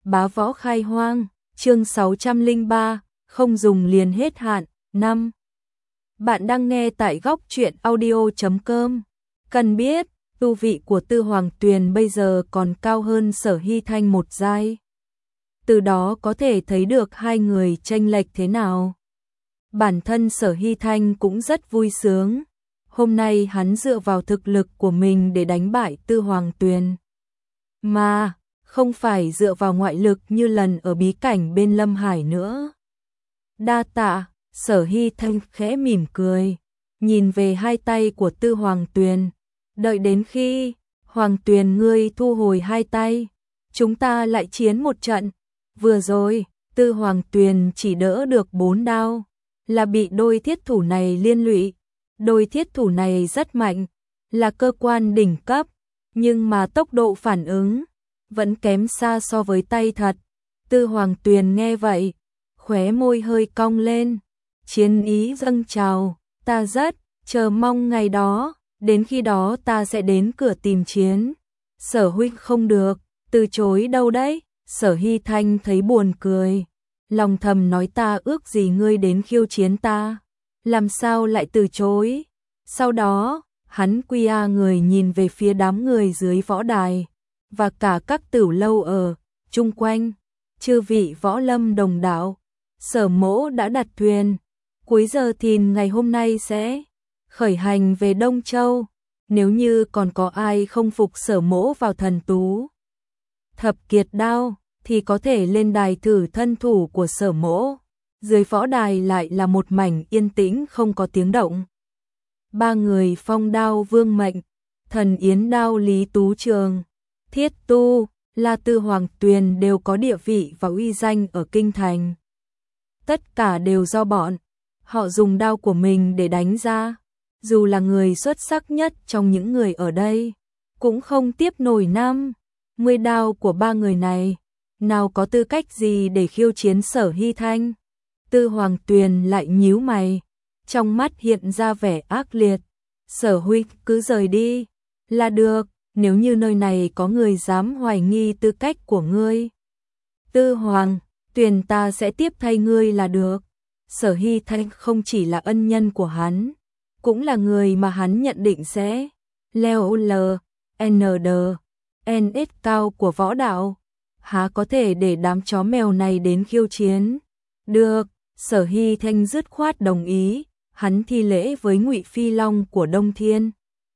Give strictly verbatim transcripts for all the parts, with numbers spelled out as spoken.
Bá Võ Khai Hoang, chương sáu trăm lẻ ba, không dùng liền hết hạn, năm. Bạn đang nghe tại góc truyện audio chấm com. Cần biết, tu vị của Tư Hoàng Tuyền bây giờ còn cao hơn Sở Hy Thanh một giai. Từ đó có thể thấy được hai người chênh lệch thế nào. Bản thân Sở Hy Thanh cũng rất vui sướng. Hôm nay hắn dựa vào thực lực của mình để đánh bại Tư Hoàng Tuyền. Mà, không phải dựa vào ngoại lực như lần ở bí cảnh bên Lâm Hải nữa. Đa tạ, Sở Hy Thanh khẽ mỉm cười, nhìn về hai tay của Tư Hoàng Tuyền. Đợi đến khi Hoàng Tuyền ngươi thu hồi hai tay, chúng ta lại chiến một trận. Vừa rồi, Tư Hoàng Tuyền chỉ đỡ được bốn đao, là bị đôi thiết thủ này liên lụy. Đôi thiết thủ này rất mạnh, là cơ quan đỉnh cấp, nhưng mà tốc độ phản ứng vẫn kém xa so với tay thật. Tư Hoàng Tuyền nghe vậy, khóe môi hơi cong lên, chiến ý dâng trào, ta rất chờ mong ngày đó, đến khi đó ta sẽ đến cửa tìm chiến. Sở huynh không được, từ chối đâu đấy. Sở Hy Thanh thấy buồn cười, lòng thầm nói ta ước gì ngươi đến khiêu chiến ta, làm sao lại từ chối. Sau đó, hắn quy a người nhìn về phía đám người dưới võ đài, và cả các tửu lâu ở chung quanh. Chư vị võ lâm đồng đạo, Sở mỗ đã đặt thuyền, cuối giờ thìn ngày hôm nay sẽ khởi hành về Đông Châu. Nếu như còn có ai không phục Sở mỗ vào thần tú thập kiệt đao, thì có thể lên đài thử thân thủ của Sở mỗ. Dưới võ đài lại là một mảnh yên tĩnh không có tiếng động. Ba người Phong Đao Vương Mệnh, Thần Yến Đao Lý Tú Trường, Thiết Tu, La Tư Hoàng Tuyền đều có địa vị và uy danh ở kinh thành. Tất cả đều do bọn họ dùng đao của mình để đánh ra. Dù là người xuất sắc nhất trong những người ở đây, cũng không tiếp nổi năm mươi đao của ba người này. Nào có tư cách gì để khiêu chiến Sở Hy Thanh? Tư Hoàng Tuyền lại nhíu mày, trong mắt hiện ra vẻ ác liệt. Sở huynh cứ rời đi là được, nếu như nơi này có người dám hoài nghi tư cách của ngươi, Tư Hoàng Tuyền ta sẽ tiếp thay ngươi là được. Sở Hy Thanh không chỉ là ân nhân của hắn, cũng là người mà hắn nhận định sẽ leo L N D N S cao của võ đạo. Há có thể để đám chó mèo này đến khiêu chiến? Được, Sở Hy Thanh dứt khoát đồng ý. Hắn thi lễ với Ngụy Phi Long của Đông Thiên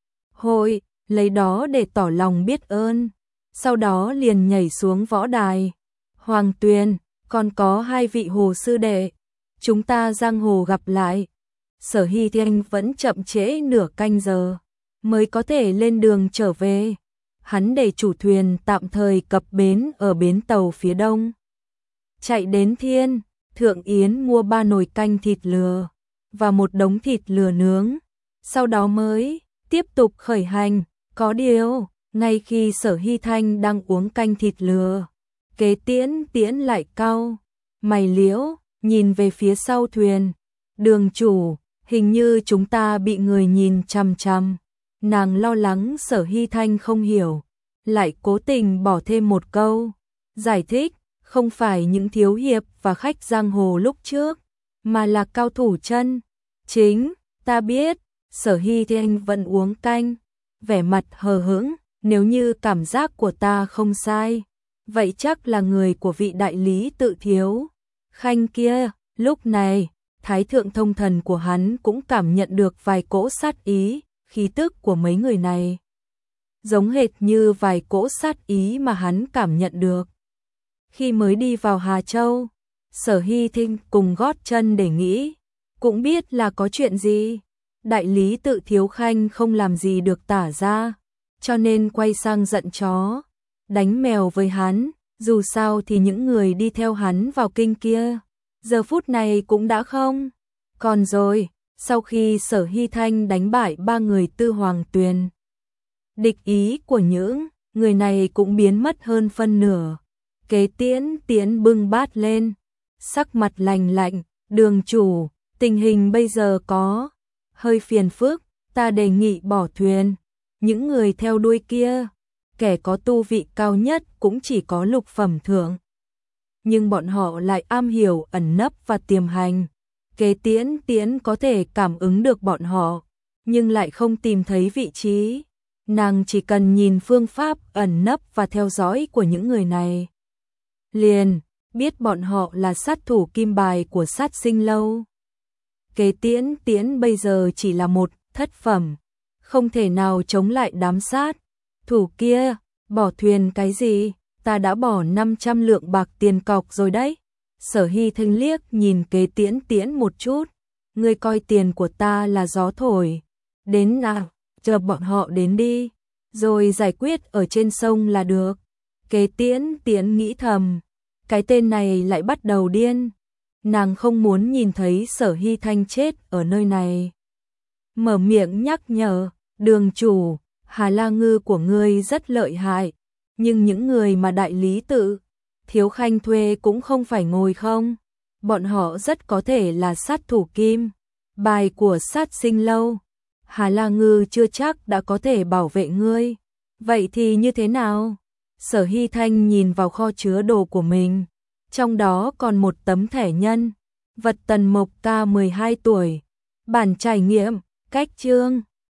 Hội, lấy đó để tỏ lòng biết ơn. Sau đó liền nhảy xuống võ đài. Hoàng Tuyền, còn có hai vị hồ sư đệ, chúng ta giang hồ gặp lại. Sở Hy Thanh vẫn chậm trễ nửa canh giờ mới có thể lên đường trở về. Hắn để chủ thuyền tạm thời cập bến ở bến tàu phía đông. Chạy đến Thiên Thượng Yến mua ba nồi canh thịt lừa và một đống thịt lừa nướng, sau đó mới tiếp tục khởi hành. Có điều, ngay khi Sở Hy Thanh đang uống canh thịt lừa, Kế Tiễn Tiễn lại cau mày liễu, nhìn về phía sau thuyền. Đường chủ, hình như chúng ta bị người nhìn chằm chằm. Nàng lo lắng Sở Hy Thanh không hiểu, lại cố tình bỏ thêm một câu giải thích, không phải những thiếu hiệp và khách giang hồ lúc trước, mà là cao thủ chân chính. Ta biết. Sở Hy Thanh vẫn uống canh, vẻ mặt hờ hững. Nếu như cảm giác của ta không sai, vậy chắc là người của vị đại lý Tự Thiếu Khanh kia. Lúc này, Thái thượng thông thần của hắn cũng cảm nhận được vài cỗ sát ý. Khí tức của mấy người này giống hệt như vài cỗ sát ý mà hắn cảm nhận được khi mới đi vào Hà Châu. Sở Hy Thanh cùng gót chân để nghĩ, cũng biết là có chuyện gì. Đại lý Tự Thiếu Khanh không làm gì được tả ra, cho nên quay sang giận chó đánh mèo với hắn. Dù sao thì những người đi theo hắn vào kinh kia giờ phút này cũng đã không còn rồi. Sau khi Sở Hy Thanh đánh bại ba người Tư Hoàng Tuyền, địch ý của những người này cũng biến mất hơn phân nửa. Kế Tiễn Tiễn bưng bát lên, sắc mặt lạnh lạnh. Đường chủ, tình hình bây giờ có hơi phiền phức, ta đề nghị bỏ thuyền. Những người theo đuôi kia, kẻ có tu vị cao nhất cũng chỉ có lục phẩm thượng nhưng bọn họ lại am hiểu ẩn nấp và tiềm hành. Kế Tiễn Tiễn có thể cảm ứng được bọn họ, nhưng lại không tìm thấy vị trí. Nàng chỉ cần nhìn phương pháp ẩn nấp và theo dõi của những người này, liền biết bọn họ là sát thủ kim bài của Sát Sinh Lâu. Kế Tiễn Tiễn bây giờ chỉ là một thất phẩm, không thể nào chống lại đám sát thủ kia. Bỏ thuyền cái gì, ta đã bỏ năm trăm lượng bạc tiền cọc rồi đấy. Sở Hy Thanh liếc nhìn Kế Tiễn Tiễn một chút, ngươi coi tiền của ta là gió thổi, đến nào, chờ bọn họ đến đi, rồi giải quyết ở trên sông là được. Kế Tiễn Tiễn nghĩ thầm, cái tên này lại bắt đầu điên, nàng không muốn nhìn thấy Sở Hy Thanh chết ở nơi này. Mở miệng nhắc nhở, đường chủ, Hà La Ngư của ngươi rất lợi hại, nhưng những người mà đại lý tự Thiếu Khanh thuê cũng không phải ngồi không, bọn họ rất có thể là sát thủ kim bài của Sát Sinh Lâu. Hà La Ngư chưa chắc đã có thể bảo vệ ngươi, vậy thì như thế nào? Sở Hy Thanh nhìn vào kho chứa đồ của mình, trong đó còn một tấm thẻ nhân vật Tần Mộc ca mười hai tuổi, bản trải nghiệm, cách chương